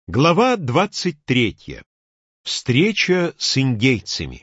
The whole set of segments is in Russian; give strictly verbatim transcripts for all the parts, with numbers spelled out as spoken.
Глава двадцать третья. Встреча с индейцами.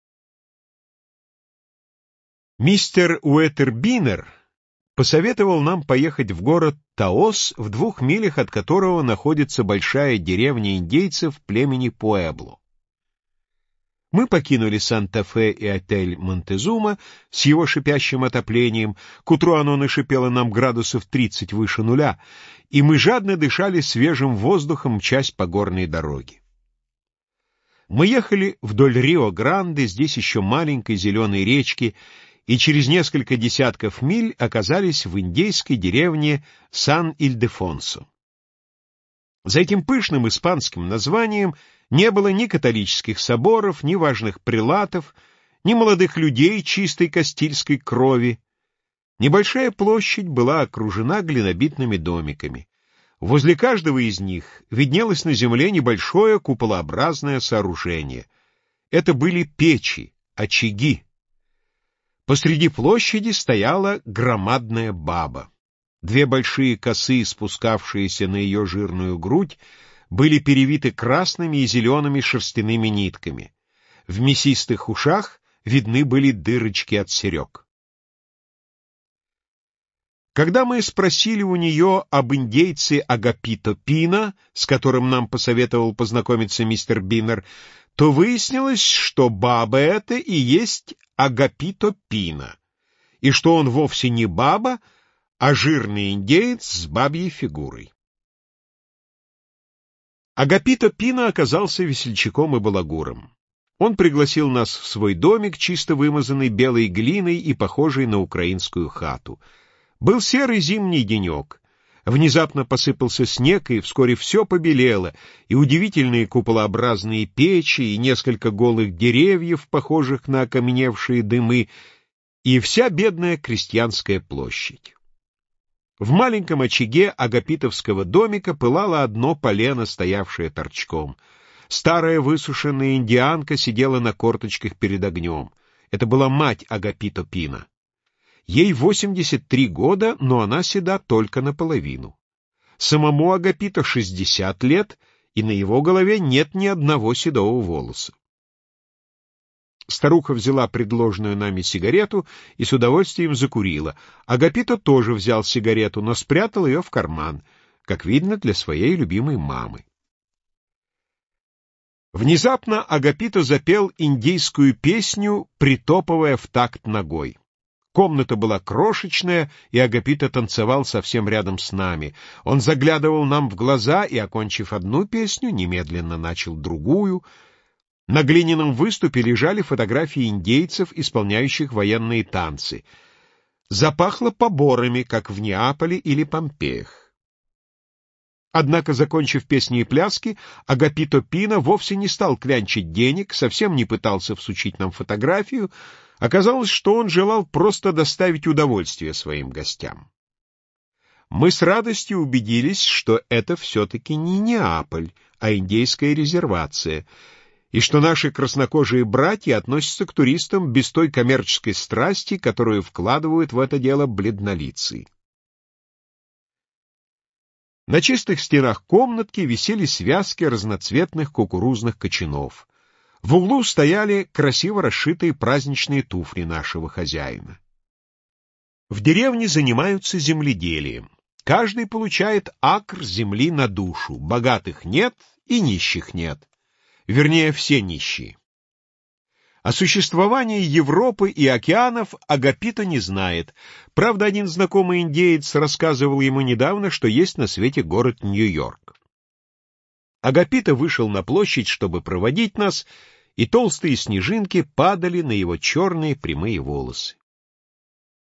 Мистер Уэтербинер посоветовал нам поехать в город Таос, в двух милях от которого находится большая деревня индейцев племени Пуэбло. Мы покинули Санта-Фе и отель Монтезума с его шипящим отоплением. К утру оно нашипело нам градусов тридцать выше нуля, и мы жадно дышали свежим воздухом, мчась по горной дороге. Мы ехали вдоль Рио-Гранде, здесь еще маленькой зеленой речки, и через несколько десятков миль оказались в индейской деревне Сан-Ильдефонсо. За этим пышным испанским названием не было ни католических соборов, ни важных прелатов, ни молодых людей чистой кастильской крови. Небольшая площадь была окружена глинобитными домиками. Возле каждого из них виднелось на земле небольшое куполообразное сооружение. Это были печи, очаги. Посреди площади стояла громадная баба. Две большие косы, спускавшиеся на ее жирную грудь, были перевиты красными и зелеными шерстяными нитками. В мясистых ушах видны были дырочки от серег. Когда мы спросили у нее об индейце Агапито Пино, с которым нам посоветовал познакомиться мистер Бинер, то выяснилось, что баба эта и есть Агапито Пино, и что он вовсе не баба, а жирный индеец с бабьей фигурой. Агапито Пино оказался весельчаком и балагуром. Он пригласил нас в свой домик, чисто вымазанный белой глиной и похожий на украинскую хату. Был серый зимний денек. Внезапно посыпался снег, и вскоре все побелело, и удивительные куполообразные печи, и несколько голых деревьев, похожих на окаменевшие дымы, и вся бедная крестьянская площадь. В маленьком очаге агапитовского домика пылало одно полено, стоявшее торчком. Старая высушенная индианка сидела на корточках перед огнем. Это была мать Агапито Пино. Ей восемьдесят три года, но она седа только наполовину. Самому Агапито шестьдесят лет, и на его голове нет ни одного седого волоса. Старуха взяла предложенную нами сигарету и с удовольствием закурила. Агапито тоже взял сигарету, но спрятал ее в карман, как видно, для своей любимой мамы. Внезапно Агапито запел индейскую песню, притопывая в такт ногой. Комната была крошечная, и Агапито танцевал совсем рядом с нами. Он заглядывал нам в глаза и, окончив одну песню, немедленно начал другую. На глиняном выступе лежали фотографии индейцев, исполняющих военные танцы. Запахло поборами, как в Неаполе или Помпеях. Однако, закончив песни и пляски, Агапито Пино вовсе не стал клянчить денег, совсем не пытался всучить нам фотографию. Оказалось, что он желал просто доставить удовольствие своим гостям. Мы с радостью убедились, что это все-таки не Неаполь, а индейская резервация, и что наши краснокожие братья относятся к туристам без той коммерческой страсти, которую вкладывают в это дело бледнолицые. На чистых стенах комнатки висели связки разноцветных кукурузных кочанов. В углу стояли красиво расшитые праздничные туфли нашего хозяина. В деревне занимаются земледелием. Каждый получает акр земли на душу. Богатых нет и нищих нет. Вернее, все нищие. О существовании Европы и океанов Агапито не знает. Правда, один знакомый индеец рассказывал ему недавно, что есть на свете город Нью-Йорк. Агапито вышел на площадь, чтобы проводить нас, и толстые снежинки падали на его черные прямые волосы.